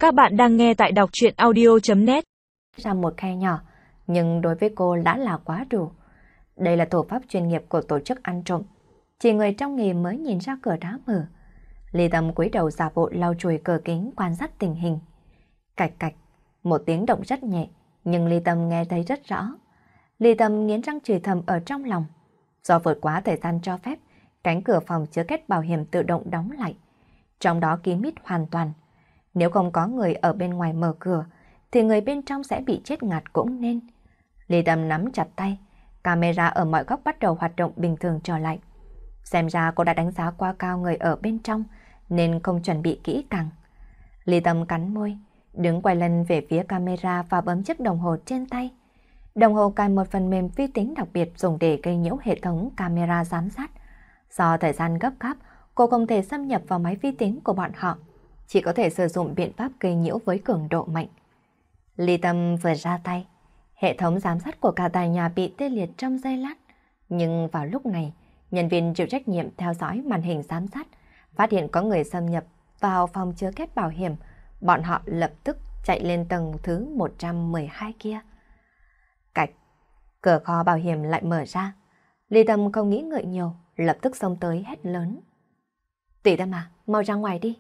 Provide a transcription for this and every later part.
Các bạn đang nghe tại đọc truyện audio.net. Ra một khe nhỏ, nhưng đối với cô đã là quá đủ. Đây là thủ pháp chuyên nghiệp của tổ chức ăn trộm. Chỉ người trong nghề mới nhìn ra cửa đá mở. Ly Tâm cúi đầu giả bộ lau chùi cửa kính quan sát tình hình. Cạch cạch, một tiếng động rất nhẹ, nhưng Ly Tâm nghe thấy rất rõ. Ly Tâm nghiến răng chửi thầm ở trong lòng. Do vượt quá thời gian cho phép, cánh cửa phòng chứa kết bảo hiểm tự động đóng lại. Trong đó kín mít hoàn toàn. Nếu không có người ở bên ngoài mở cửa, thì người bên trong sẽ bị chết ngạt cũng nên. Ly Tâm nắm chặt tay, camera ở mọi góc bắt đầu hoạt động bình thường trở lại. Xem ra cô đã đánh giá quá cao người ở bên trong, nên không chuẩn bị kỹ càng. Ly Tâm cắn môi, đứng quay lưng về phía camera và bấm chiếc đồng hồ trên tay. Đồng hồ cài một phần mềm vi tính đặc biệt dùng để gây nhiễu hệ thống camera giám sát. Do thời gian gấp gáp, cô không thể xâm nhập vào máy vi tính của bọn họ, chỉ có thể sử dụng biện pháp gây nhiễu với cường độ mạnh. Ly Tâm vừa ra tay, hệ thống giám sát của cả tòa nhà bị tê liệt trong giây lát. Nhưng vào lúc này, nhân viên chịu trách nhiệm theo dõi màn hình giám sát phát hiện có người xâm nhập vào phòng chứa kết bảo hiểm. Bọn họ lập tức chạy lên tầng thứ 112 kia. Cạch, cửa kho bảo hiểm lại mở ra. Ly Tâm không nghĩ ngợi nhiều, lập tức xông tới hét lớn. Tùy Tâm à, mau ra ngoài đi.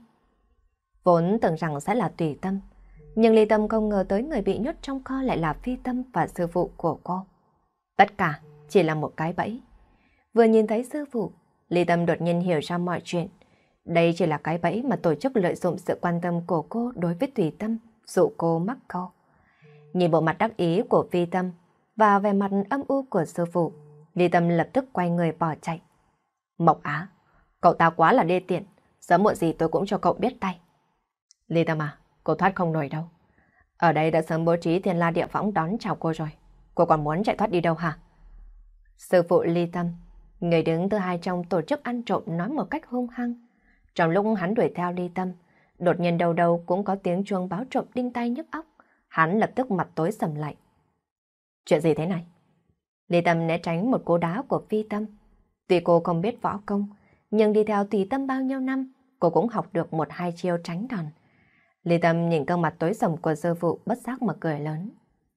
Vốn tưởng rằng sẽ là Tùy Tâm, nhưng Ly Tâm không ngờ tới người bị nhốt trong kho lại là Phi Tâm và sư phụ của cô. Tất cả chỉ là một cái bẫy. Vừa nhìn thấy sư phụ, Ly Tâm đột nhiên hiểu ra mọi chuyện. Đây chỉ là cái bẫy mà tổ chức lợi dụng sự quan tâm của cô đối với Tùy Tâm, dụ cô mắc câu. Nhìn bộ mặt đắc ý của Phi Tâm và vẻ mặt âm u của sư phụ, Ly Tâm lập tức quay người bỏ chạy. Mộc Á, cậu ta quá là đê tiện, sớm muộn gì tôi cũng cho cậu biết tay. Ly Tâm à, cô thoát không nổi đâu. Ở đây đã sớm bố trí Thiên La Địa Võng đón chào cô rồi. Cô còn muốn chạy thoát đi đâu hả? Sư phụ Ly Tâm, người đứng thứ hai trong tổ chức ăn trộm, nói một cách hung hăng. Trong lúc hắn đuổi theo Ly Tâm, đột nhiên đầu đầu cũng có tiếng chuông báo trộm đinh tai nhức óc. Hắn lập tức mặt tối sầm lại. Chuyện gì thế này? Ly Tâm né tránh một cú đá của Phi Tâm. Tuy cô không biết võ công, nhưng đi theo Tùy Tâm bao nhiêu năm, cô cũng học được một hai chiêu tránh đòn. Ly Tâm nhìn gương mặt tối sầm của sư phụ bất giác mà cười lớn.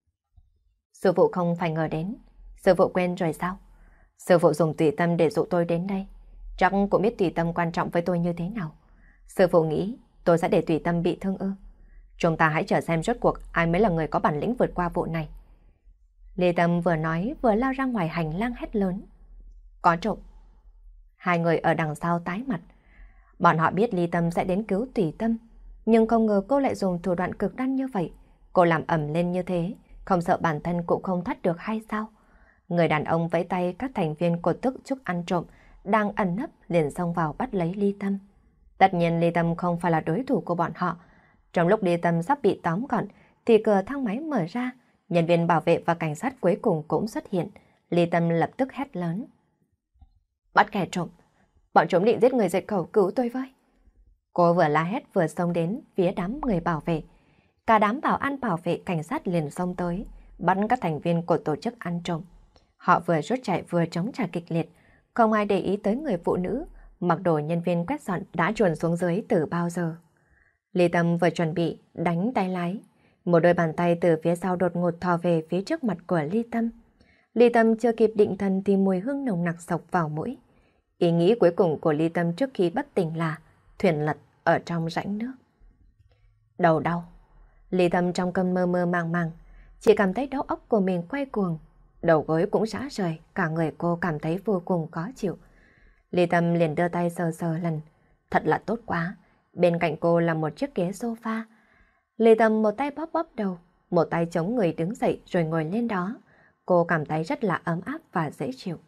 Sư phụ không phải ngờ đến. Sư phụ quên rồi sao? Sư phụ dùng Tùy Tâm để dụ tôi đến đây. Chắc cũng biết Tùy Tâm quan trọng với tôi như thế nào. Sư phụ nghĩ tôi sẽ để Tùy Tâm bị thương ư? Chúng ta hãy chờ xem rốt cuộc ai mới là người có bản lĩnh vượt qua vụ này. Ly Tâm vừa nói vừa lao ra ngoài hành lang hét lớn. Có trộm. Hai người ở đằng sau tái mặt. Bọn họ biết Ly Tâm sẽ đến cứu Tùy Tâm, nhưng không ngờ cô lại dùng thủ đoạn cực đoan như vậy. Cô làm ầm lên như thế, không sợ bản thân cũng không thoát được hay sao? Người đàn ông vẫy tay các thành viên của tức chúc ăn trộm đang ẩn nấp liền xông vào bắt lấy Ly Tâm. Tất nhiên Ly Tâm không phải là đối thủ của bọn họ. Trong lúc Ly Tâm sắp bị tóm gọn thì cửa thang máy mở ra, nhân viên bảo vệ và cảnh sát cuối cùng cũng xuất hiện. Ly Tâm lập tức hét lớn. Bắt kẻ trộm, bọn chúng định giết người diệt khẩu, cứu tôi với. Cô vừa la hét vừa xông đến phía đám người bảo vệ. Cả đám bảo an bảo vệ cảnh sát liền xông tới, bắt các thành viên của tổ chức ăn trộm. Họ vừa rút chạy vừa chống trả kịch liệt, không ai để ý tới người phụ nữ mặc đồ nhân viên quét dọn đã chuồn xuống dưới từ bao giờ. Ly Tâm vừa chuẩn bị đánh tay lái, một đôi bàn tay từ phía sau đột ngột thò về phía trước mặt của Ly Tâm. Ly Tâm chưa kịp định thần thì mùi hương nồng nặc xộc vào mũi. Ý nghĩ cuối cùng của Ly Tâm trước khi bất tỉnh là thuyền lật ở trong rãnh nước. Đầu đau. Ly Tâm trong cơn mơ mơ màng màng, chỉ cảm thấy đầu óc của mình quay cuồng, đầu gối cũng rã rời, cả người cô cảm thấy vô cùng khó chịu. Ly Tâm liền đưa tay sờ sờ lần, thật là tốt quá. Bên cạnh cô là một chiếc ghế sofa. Ly Tâm một tay bóp bóp đầu, một tay chống người đứng dậy rồi ngồi lên đó. Cô cảm thấy rất là ấm áp và dễ chịu.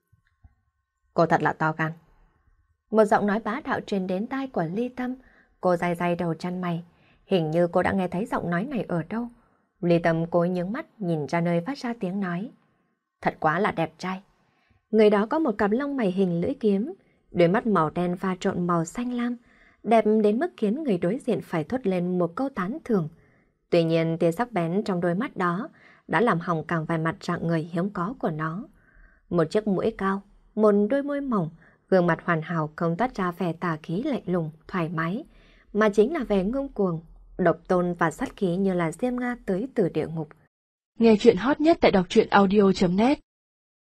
Cô thật là to gan. Một giọng nói bá đạo truyền đến tai của Ly Tâm. Cô day day đầu chân mày. Hình như cô đã nghe thấy giọng nói này ở đâu. Ly Tâm cố nhướng mắt nhìn ra nơi phát ra tiếng nói. Thật quá là đẹp trai. Người đó có một cặp lông mày hình lưỡi kiếm, đôi mắt màu đen pha trộn màu xanh lam, đẹp đến mức khiến người đối diện phải thốt lên một câu tán thưởng. Tuy nhiên tia sắc bén trong đôi mắt đó đã làm hỏng cả vài mặt dạng người hiếm có của nó. Một chiếc mũi cao, một đôi môi mỏng, gương mặt hoàn hảo không toát ra vẻ tà khí lạnh lùng, thoải mái, mà chính là vẻ ngông cuồng, độc tôn và sát khí như là diêm nga tới từ địa ngục. Nghe chuyện hot nhất tại đọc truyện audio.net